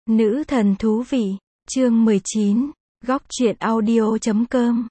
Nữ thần thú vị, chương 19, góc truyện audio.com.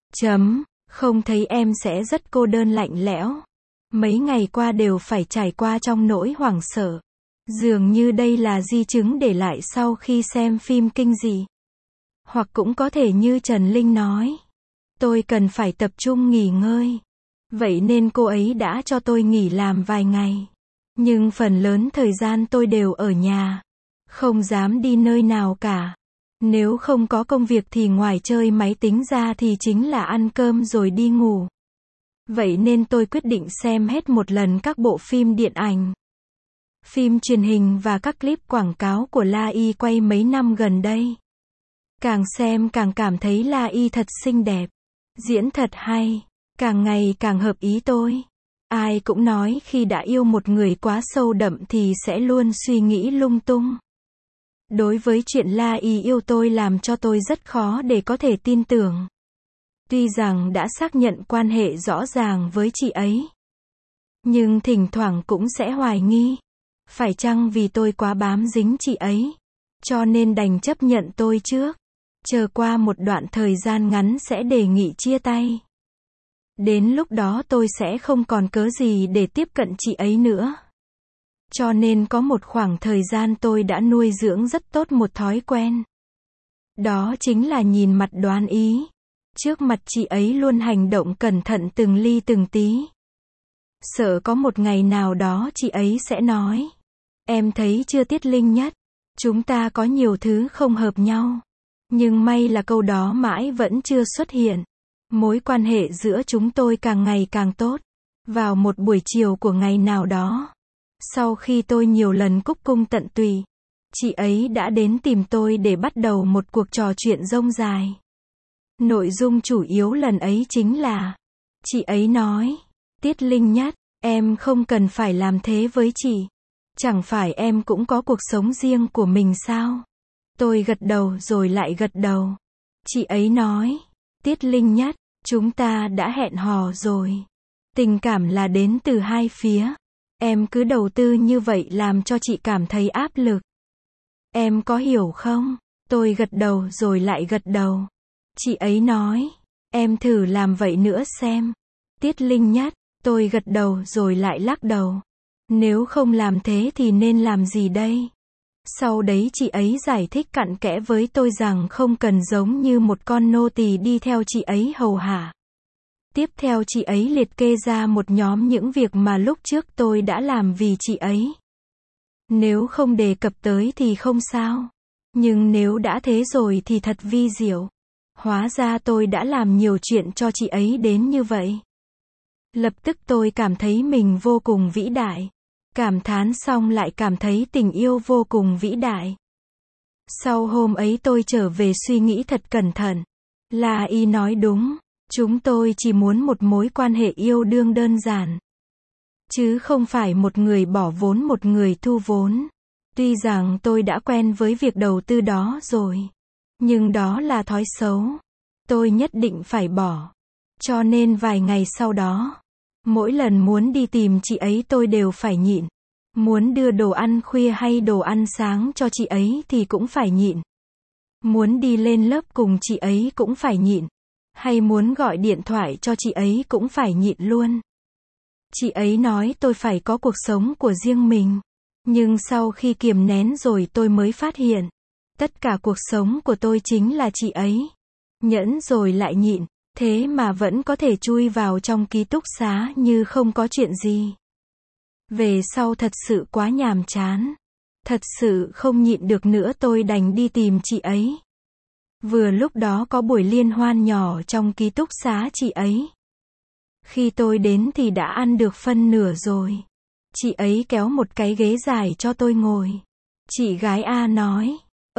Không thấy em sẽ rất cô đơn lạnh lẽo. Mấy ngày qua đều phải trải qua trong nỗi hoảng sợ. Dường như đây là di chứng để lại sau khi xem phim kinh dị. Hoặc cũng có thể như Trần Linh nói. Tôi cần phải tập trung nghỉ ngơi. Vậy nên cô ấy đã cho tôi nghỉ làm vài ngày. Nhưng phần lớn thời gian tôi đều ở nhà. Không dám đi nơi nào cả. Nếu không có công việc thì ngoài chơi máy tính ra thì chính là ăn cơm rồi đi ngủ. Vậy nên tôi quyết định xem hết một lần các bộ phim điện ảnh, phim truyền hình và các clip quảng cáo của La Y quay mấy năm gần đây. Càng xem càng cảm thấy La Y thật xinh đẹp, diễn thật hay, càng ngày càng hợp ý tôi. Ai cũng nói khi đã yêu một người quá sâu đậm thì sẽ luôn suy nghĩ lung tung. Đối với chuyện La Y yêu tôi làm cho tôi rất khó để có thể tin tưởng. Tuy rằng đã xác nhận quan hệ rõ ràng với chị ấy, nhưng thỉnh thoảng cũng sẽ hoài nghi. Phải chăng vì tôi quá bám dính chị ấy, cho nên đành chấp nhận tôi trước. Chờ qua một đoạn thời gian ngắn sẽ đề nghị chia tay. Đến lúc đó tôi sẽ không còn cớ gì để tiếp cận chị ấy nữa. Cho nên có một khoảng thời gian tôi đã nuôi dưỡng rất tốt một thói quen. Đó chính là nhìn mặt đoán ý. Trước mặt chị ấy luôn hành động cẩn thận từng ly từng tí. Sợ có một ngày nào đó chị ấy sẽ nói: em thấy chưa Tiết Linh Nhất, chúng ta có nhiều thứ không hợp nhau. Nhưng may là câu đó mãi vẫn chưa xuất hiện. Mối quan hệ giữa chúng tôi càng ngày càng tốt. Vào một buổi chiều của ngày nào đó, sau khi tôi nhiều lần cúc cung tận tụy, chị ấy đã đến tìm tôi để bắt đầu một cuộc trò chuyện rông dài. Nội dung chủ yếu lần ấy chính là, chị ấy nói: Tiết Linh Nhất, em không cần phải làm thế với chị. Chẳng phải em cũng có cuộc sống riêng của mình sao? Tôi gật đầu rồi lại gật đầu. Chị ấy nói: Tiết Linh Nhất, chúng ta đã hẹn hò rồi. Tình cảm là đến từ hai phía. Em cứ đầu tư như vậy làm cho chị cảm thấy áp lực. Em có hiểu không? Tôi gật đầu rồi lại gật đầu. Chị ấy nói: em thử làm vậy nữa xem. Tiết Linh Nhất, tôi gật đầu rồi lại lắc đầu. Nếu không làm thế thì nên làm gì đây? Sau đấy chị ấy giải thích cặn kẽ với tôi rằng không cần giống như một con nô tỳ đi theo chị ấy hầu hạ. Tiếp theo chị ấy liệt kê ra một nhóm những việc mà lúc trước tôi đã làm vì chị ấy. Nếu không đề cập tới thì không sao. Nhưng nếu đã thế rồi thì thật vi diệu. Hóa ra tôi đã làm nhiều chuyện cho chị ấy đến như vậy. Lập tức tôi cảm thấy mình vô cùng vĩ đại. Cảm thán xong lại cảm thấy tình yêu vô cùng vĩ đại. Sau hôm ấy tôi trở về suy nghĩ thật cẩn thận. La Y nói đúng. Chúng tôi chỉ muốn một mối quan hệ yêu đương đơn giản. Chứ không phải một người bỏ vốn một người thu vốn. Tuy rằng tôi đã quen với việc đầu tư đó rồi. Nhưng đó là thói xấu. Tôi nhất định phải bỏ. Cho nên vài ngày sau đó, mỗi lần muốn đi tìm chị ấy tôi đều phải nhịn. Muốn đưa đồ ăn khuya hay đồ ăn sáng cho chị ấy thì cũng phải nhịn. Muốn đi lên lớp cùng chị ấy cũng phải nhịn. Hay muốn gọi điện thoại cho chị ấy cũng phải nhịn luôn. Chị ấy nói tôi phải có cuộc sống của riêng mình. Nhưng sau khi kiềm nén rồi tôi mới phát hiện, tất cả cuộc sống của tôi chính là chị ấy. Nhẫn rồi lại nhịn, thế mà vẫn có thể chui vào trong ký túc xá như không có chuyện gì. Về sau thật sự quá nhàm chán. Thật sự không nhịn được nữa tôi đành đi tìm chị ấy. Vừa lúc đó có buổi liên hoan nhỏ trong ký túc xá chị ấy. Khi tôi đến thì đã ăn được phân nửa rồi. Chị ấy kéo một cái ghế dài cho tôi ngồi. Chị gái A nói: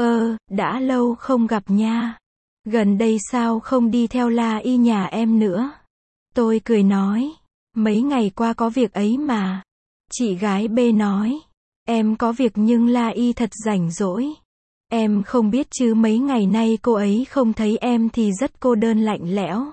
đã lâu không gặp nha. Gần đây sao không đi theo La Y nhà em nữa? Tôi cười nói: mấy ngày qua có việc ấy mà. Chị gái B nói: em có việc nhưng La Y thật rảnh rỗi. Em không biết chứ mấy ngày nay cô ấy không thấy em thì rất cô đơn lạnh lẽo.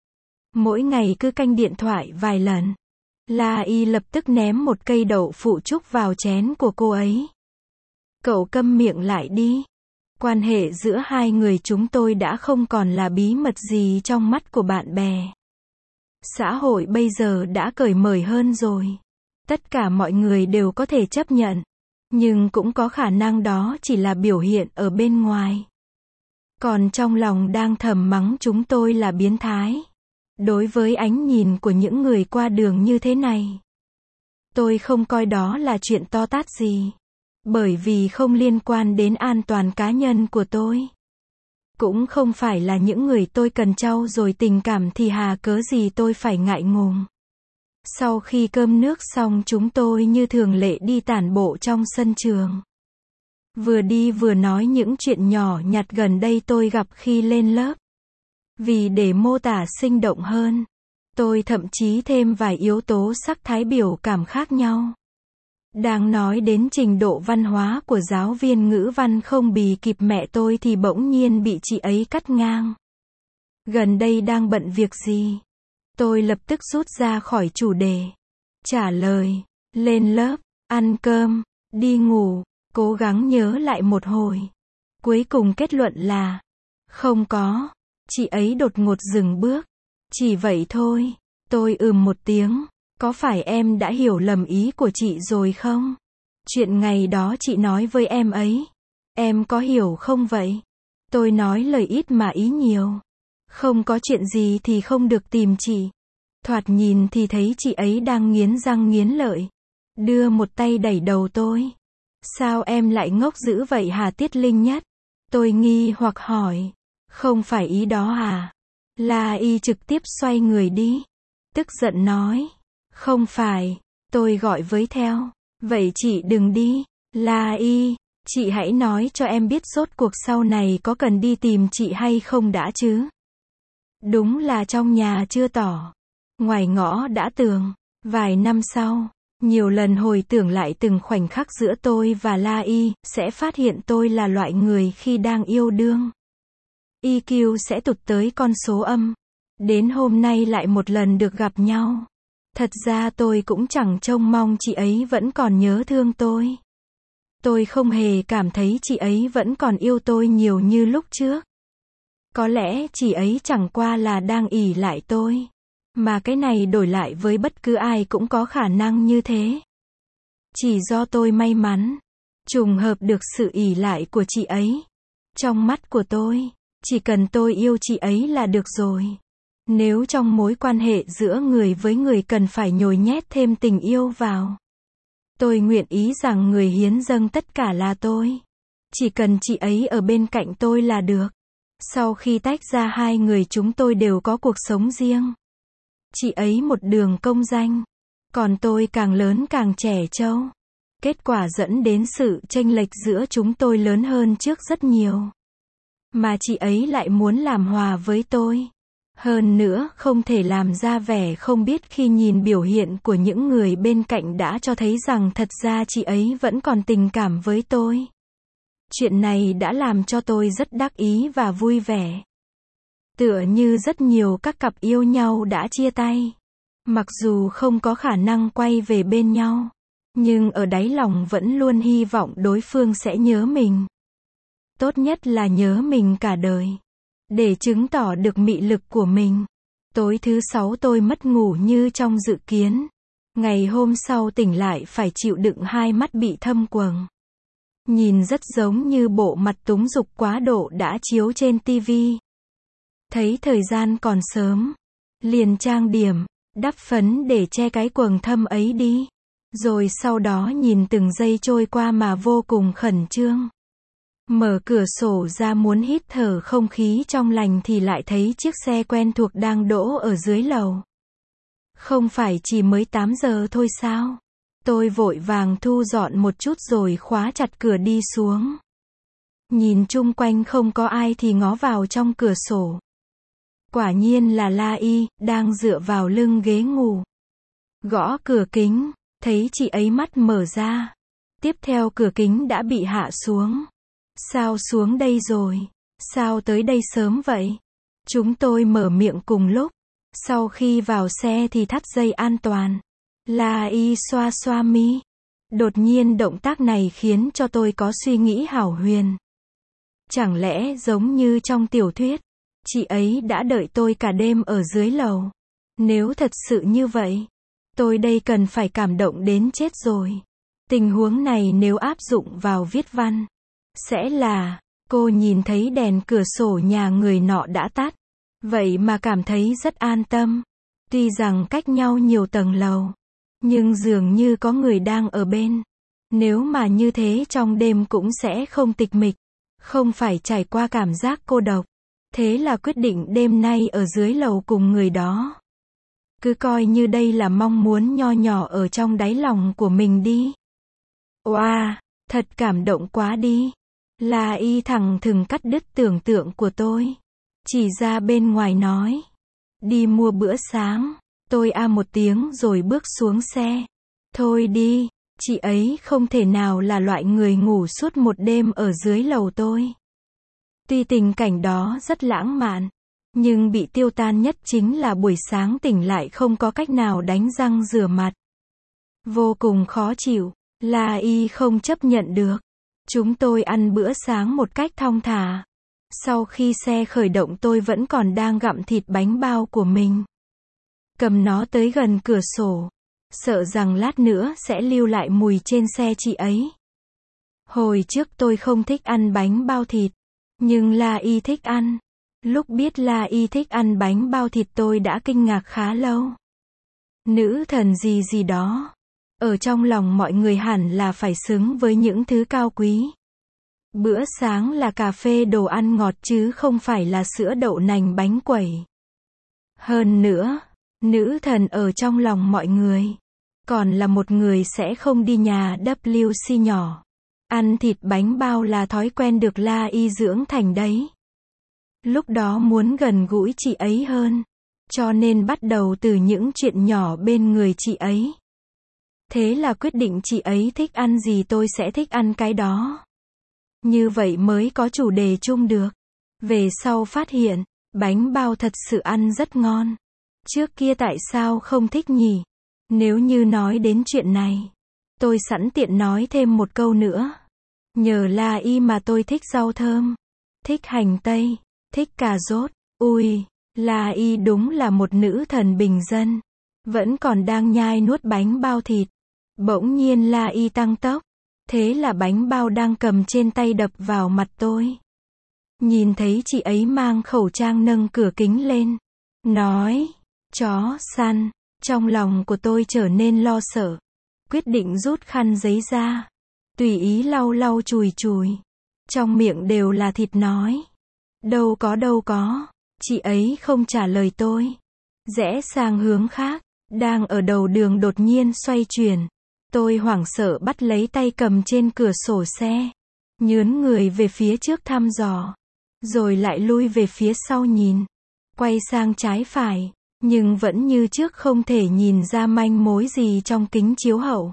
Mỗi ngày cứ canh điện thoại vài lần. La Y lập tức ném một cây đậu phụ trúc vào chén của cô ấy. Cậu câm miệng lại đi. Quan hệ giữa hai người chúng tôi đã không còn là bí mật gì trong mắt của bạn bè. Xã hội bây giờ đã cởi mở hơn rồi. Tất cả mọi người đều có thể chấp nhận. Nhưng cũng có khả năng đó chỉ là biểu hiện ở bên ngoài. Còn trong lòng đang thầm mắng chúng tôi là biến thái. Đối với ánh nhìn của những người qua đường như thế này, tôi không coi đó là chuyện to tát gì. Bởi vì không liên quan đến an toàn cá nhân của tôi. Cũng không phải là những người tôi cần trau dồi tình cảm thì hà cớ gì tôi phải ngại ngùng. Sau khi cơm nước xong chúng tôi như thường lệ đi tản bộ trong sân trường. Vừa đi vừa nói những chuyện nhỏ nhặt gần đây tôi gặp khi lên lớp. Vì để mô tả sinh động hơn, tôi thậm chí thêm vài yếu tố sắc thái biểu cảm khác nhau. Đang nói đến trình độ văn hóa của giáo viên ngữ văn không bì kịp mẹ tôi thì bỗng nhiên bị chị ấy cắt ngang. Gần đây đang bận việc gì? Tôi lập tức rút ra khỏi chủ đề. Trả lời, lên lớp, ăn cơm, đi ngủ, cố gắng nhớ lại một hồi. Cuối cùng kết luận là, không có. Chị ấy đột ngột dừng bước. Chỉ vậy thôi. Tôi một tiếng. Có phải em đã hiểu lầm ý của chị rồi không? Chuyện ngày đó chị nói với em ấy. Em có hiểu không vậy? Tôi nói lời ít mà ý nhiều. Không có chuyện gì thì không được tìm chị. Thoạt nhìn thì thấy chị ấy đang nghiến răng nghiến lợi. Đưa một tay đẩy đầu tôi. Sao em lại ngốc dữ vậy hả Tiết Linh Nhất? Tôi nghi hoặc hỏi. Không phải ý đó à? La Y trực tiếp xoay người đi. Tức giận nói. Không phải. Tôi gọi với theo. Vậy chị đừng đi. La Y, chị hãy nói cho em biết rốt cuộc sau này có cần đi tìm chị hay không đã chứ? Đúng là trong nhà chưa tỏ. Ngoài ngõ đã tường. Vài năm sau, nhiều lần hồi tưởng lại từng khoảnh khắc giữa tôi và La Y, sẽ phát hiện tôi là loại người khi đang yêu đương. EQ sẽ tụt tới con số âm. Đến hôm nay lại một lần được gặp nhau. Thật ra tôi cũng chẳng trông mong chị ấy vẫn còn nhớ thương tôi. Tôi không hề cảm thấy chị ấy vẫn còn yêu tôi nhiều như lúc trước. Có lẽ chị ấy chẳng qua là đang ỷ lại tôi. Mà cái này đổi lại với bất cứ ai cũng có khả năng như thế. Chỉ do tôi may mắn, trùng hợp được sự ỷ lại của chị ấy. Trong mắt của tôi, chỉ cần tôi yêu chị ấy là được rồi. Nếu trong mối quan hệ giữa người với người cần phải nhồi nhét thêm tình yêu vào, tôi nguyện ý rằng người hiến dâng tất cả là tôi. Chỉ cần chị ấy ở bên cạnh tôi là được. Sau khi tách ra hai người chúng tôi đều có cuộc sống riêng. Chị ấy một đường công danh, còn tôi càng lớn càng trẻ trâu. Kết quả dẫn đến sự chênh lệch giữa chúng tôi lớn hơn trước rất nhiều. Mà chị ấy lại muốn làm hòa với tôi. Hơn nữa, không thể làm ra vẻ không biết khi nhìn biểu hiện của những người bên cạnh đã cho thấy rằng thật ra chị ấy vẫn còn tình cảm với tôi. Chuyện này đã làm cho tôi rất đắc ý và vui vẻ. Tựa như rất nhiều các cặp yêu nhau đã chia tay. Mặc dù không có khả năng quay về bên nhau, nhưng ở đáy lòng vẫn luôn hy vọng đối phương sẽ nhớ mình. Tốt nhất là nhớ mình cả đời. Để chứng tỏ được mị lực của mình. Tối thứ 6 tôi mất ngủ như trong dự kiến. Ngày hôm sau tỉnh lại phải chịu đựng hai mắt bị thâm quầng. Nhìn rất giống như bộ mặt túng dục quá độ đã chiếu trên tivi. Thấy thời gian còn sớm, liền trang điểm, đắp phấn để che cái quầng thâm ấy đi. Rồi sau đó nhìn từng giây trôi qua mà vô cùng khẩn trương. Mở cửa sổ ra muốn hít thở không khí trong lành thì lại thấy chiếc xe quen thuộc đang đỗ ở dưới lầu. Không phải chỉ mới 8 giờ thôi sao? Tôi vội vàng thu dọn một chút rồi khóa chặt cửa đi xuống. Nhìn chung quanh không có ai thì ngó vào trong cửa sổ. Quả nhiên là La Y, đang dựa vào lưng ghế ngủ. Gõ cửa kính, thấy chị ấy mắt mở ra. Tiếp theo cửa kính đã bị hạ xuống. Sao xuống đây rồi? Sao tới đây sớm vậy? Chúng tôi mở miệng cùng lúc. Sau khi vào xe thì thắt dây an toàn. La Y xoa xoa mi. Đột nhiên động tác này khiến cho tôi có suy nghĩ hão huyền. Chẳng lẽ giống như trong tiểu thuyết, chị ấy đã đợi tôi cả đêm ở dưới lầu? Nếu thật sự như vậy, tôi đây cần phải cảm động đến chết rồi. Tình huống này nếu áp dụng vào viết văn, sẽ là, cô nhìn thấy đèn cửa sổ nhà người nọ đã tắt, vậy mà cảm thấy rất an tâm. Tuy rằng cách nhau nhiều tầng lầu, nhưng dường như có người đang ở bên. Nếu mà như thế trong đêm cũng sẽ không tịch mịch, không phải trải qua cảm giác cô độc. Thế là quyết định đêm nay ở dưới lầu cùng người đó. Cứ coi như đây là mong muốn nho nhỏ ở trong đáy lòng của mình đi. Oa, thật cảm động quá đi. La Y thẳng thừng cắt đứt tưởng tượng của tôi. Chỉ ra bên ngoài nói. Đi mua bữa sáng. Tôi một tiếng rồi bước xuống xe. Thôi đi, chị ấy không thể nào là loại người ngủ suốt một đêm ở dưới lầu tôi. Tuy tình cảnh đó rất lãng mạn, nhưng bị tiêu tan nhất chính là buổi sáng tỉnh lại không có cách nào đánh răng rửa mặt. Vô cùng khó chịu, La Y không chấp nhận được. Chúng tôi ăn bữa sáng một cách thong thả. Sau khi xe khởi động tôi vẫn còn đang gặm thịt bánh bao của mình. Cầm nó tới gần cửa sổ, sợ rằng lát nữa sẽ lưu lại mùi trên xe chị ấy. Hồi trước tôi không thích ăn bánh bao thịt, nhưng La Y thích ăn. Lúc biết La Y thích ăn bánh bao thịt tôi đã kinh ngạc khá lâu. Nữ thần gì gì đó. Ở trong lòng mọi người hẳn là phải xứng với những thứ cao quý. Bữa sáng là cà phê đồ ăn ngọt chứ không phải là sữa đậu nành bánh quẩy. Hơn nữa, nữ thần ở trong lòng mọi người. Còn là một người sẽ không đi nhà WC nhỏ. Ăn thịt bánh bao là thói quen được La Y dưỡng thành đấy. Lúc đó muốn gần gũi chị ấy hơn, cho nên bắt đầu từ những chuyện nhỏ bên người chị ấy. Thế là quyết định chị ấy thích ăn gì tôi sẽ thích ăn cái đó. Như vậy mới có chủ đề chung được. Về sau phát hiện, bánh bao thật sự ăn rất ngon. Trước kia tại sao không thích nhỉ? Nếu như nói đến chuyện này, tôi sẵn tiện nói thêm một câu nữa. Nhờ La Y mà tôi thích rau thơm, thích hành tây, thích cà rốt. Ui, La Y đúng là một nữ thần bình dân. Vẫn còn đang nhai nuốt bánh bao thịt. Bỗng nhiên La Y tăng tốc. Thế là bánh bao đang cầm trên tay đập vào mặt tôi. Nhìn thấy chị ấy mang khẩu trang nâng cửa kính lên. Nói, chó săn. Trong lòng của tôi trở nên lo sợ. Quyết định rút khăn giấy ra. Tùy ý lau lau chùi chùi. Trong miệng đều là thịt nói. Đâu có. Chị ấy không trả lời tôi. Rẽ sang hướng khác. Đang ở đầu đường đột nhiên xoay chuyển. Tôi hoảng sợ bắt lấy tay cầm trên cửa sổ xe. Nhướn người về phía trước thăm dò. Rồi lại lui về phía sau nhìn. Quay sang trái phải. Nhưng vẫn như trước không thể nhìn ra manh mối gì trong kính chiếu hậu.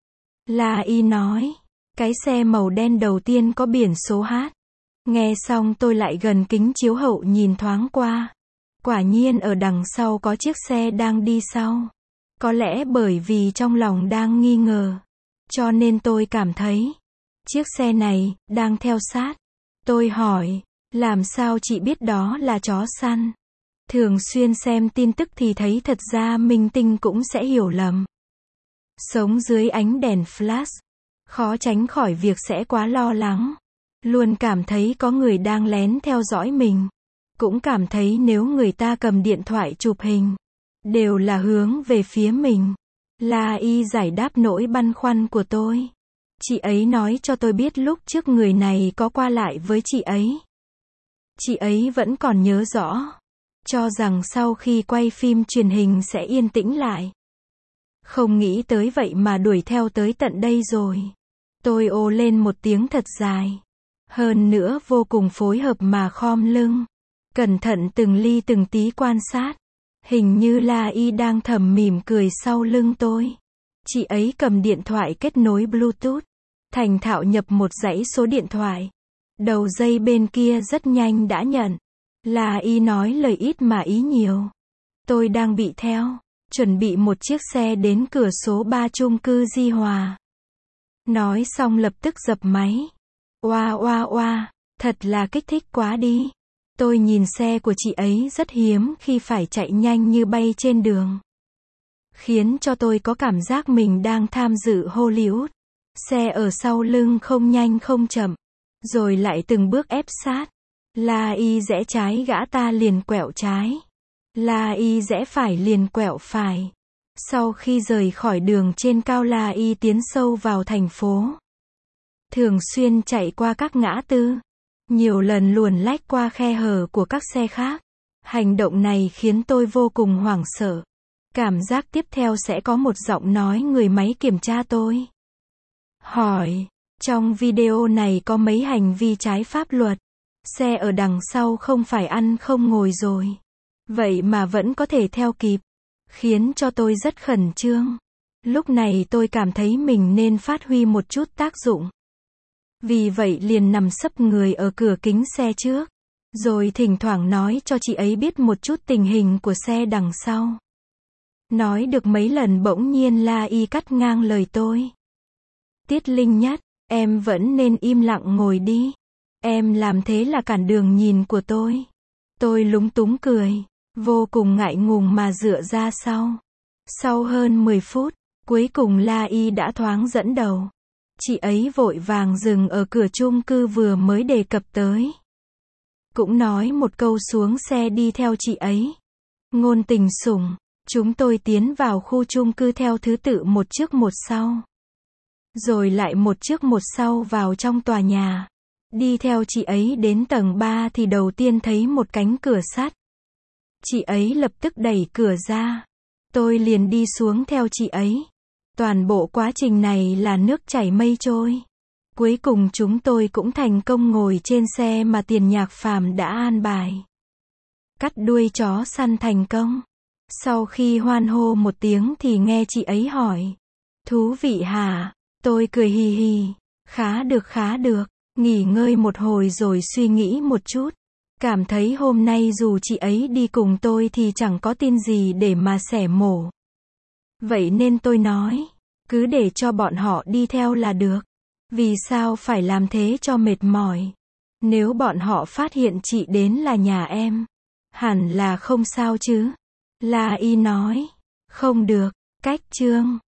La Y nói. Cái xe màu đen đầu tiên có biển số H. Nghe xong tôi lại gần kính chiếu hậu nhìn thoáng qua. Quả nhiên ở đằng sau có chiếc xe đang đi sau. Có lẽ bởi vì trong lòng đang nghi ngờ. Cho nên tôi cảm thấy. Chiếc xe này, đang theo sát. Tôi hỏi. Làm sao chị biết đó là chó săn? Thường xuyên xem tin tức thì thấy thật ra minh tinh cũng sẽ hiểu lầm. Sống dưới ánh đèn flash. Khó tránh khỏi việc sẽ quá lo lắng. Luôn cảm thấy có người đang lén theo dõi mình. Cũng cảm thấy nếu người ta cầm điện thoại chụp hình, đều là hướng về phía mình. La Y giải đáp nỗi băn khoăn của tôi. Chị ấy nói cho tôi biết lúc trước người này có qua lại với chị ấy. Chị ấy vẫn còn nhớ rõ. Cho rằng sau khi quay phim truyền hình sẽ yên tĩnh lại. Không nghĩ tới vậy mà đuổi theo tới tận đây rồi. Tôi ồ lên một tiếng thật dài. Hơn nữa vô cùng phối hợp mà khom lưng. Cẩn thận từng ly từng tí quan sát. Hình như La Y đang thầm mỉm cười sau lưng tôi. Chị ấy cầm điện thoại kết nối Bluetooth. Thành thạo nhập một dãy số điện thoại. Đầu dây bên kia rất nhanh đã nhận. La Y nói lời ít mà ý nhiều. Tôi đang bị theo. Chuẩn bị một chiếc xe đến cửa số 3 chung cư Di Hòa. Nói xong lập tức dập máy. Oa oa oa, thật là kích thích quá đi. Tôi nhìn xe của chị ấy rất hiếm khi phải chạy nhanh như bay trên đường. Khiến cho tôi có cảm giác mình đang tham dự Hollywood. Xe ở sau lưng không nhanh không chậm. Rồi lại từng bước ép sát. La Y rẽ trái gã ta liền quẹo trái. La Y rẽ phải liền quẹo phải. Sau khi rời khỏi đường trên cao La Y tiến sâu vào thành phố. Thường xuyên chạy qua các ngã tư. Nhiều lần luồn lách qua khe hở của các xe khác. Hành động này khiến tôi vô cùng hoảng sợ. Cảm giác tiếp theo sẽ có một giọng nói người máy kiểm tra tôi. Hỏi, trong video này có mấy hành vi trái pháp luật. Xe ở đằng sau không phải ăn không ngồi rồi. Vậy mà vẫn có thể theo kịp. Khiến cho tôi rất khẩn trương. Lúc này tôi cảm thấy mình nên phát huy một chút tác dụng. Vì vậy liền nằm sấp người ở cửa kính xe trước. Rồi thỉnh thoảng nói cho chị ấy biết một chút tình hình của xe đằng sau. Nói được mấy lần bỗng nhiên La Y cắt ngang lời tôi. Tiết Linh Nhất, em vẫn nên im lặng ngồi đi. Em làm thế là cản đường nhìn của tôi. Tôi lúng túng cười, vô cùng ngại ngùng mà dựa ra sau. Sau hơn 10 phút, cuối cùng La Y đã thoáng dẫn đầu. Chị ấy vội vàng dừng ở cửa chung cư vừa mới đề cập tới. Cũng nói một câu xuống xe đi theo chị ấy. Ngôn tình sủng, chúng tôi tiến vào khu chung cư theo thứ tự một trước một sau. Rồi lại một trước một sau vào trong tòa nhà. Đi theo chị ấy đến tầng 3 thì đầu tiên thấy một cánh cửa sắt. Chị ấy lập tức đẩy cửa ra. Tôi liền đi xuống theo chị ấy. Toàn bộ quá trình này là nước chảy mây trôi. Cuối cùng chúng tôi cũng thành công ngồi trên xe mà Tiền Nhạc Phàm đã an bài. Cắt đuôi chó săn thành công. Sau khi hoan hô một tiếng thì nghe chị ấy hỏi. Thú vị hả? Tôi cười hì hì. Khá được. Nghỉ ngơi một hồi rồi suy nghĩ một chút. Cảm thấy hôm nay dù chị ấy đi cùng tôi thì chẳng có tin gì để mà xẻ mổ. Vậy nên tôi nói, cứ để cho bọn họ đi theo là được. Vì sao phải làm thế cho mệt mỏi? Nếu bọn họ phát hiện chị đến là nhà em, hẳn là không sao chứ? La Y nói, không được, cách chương.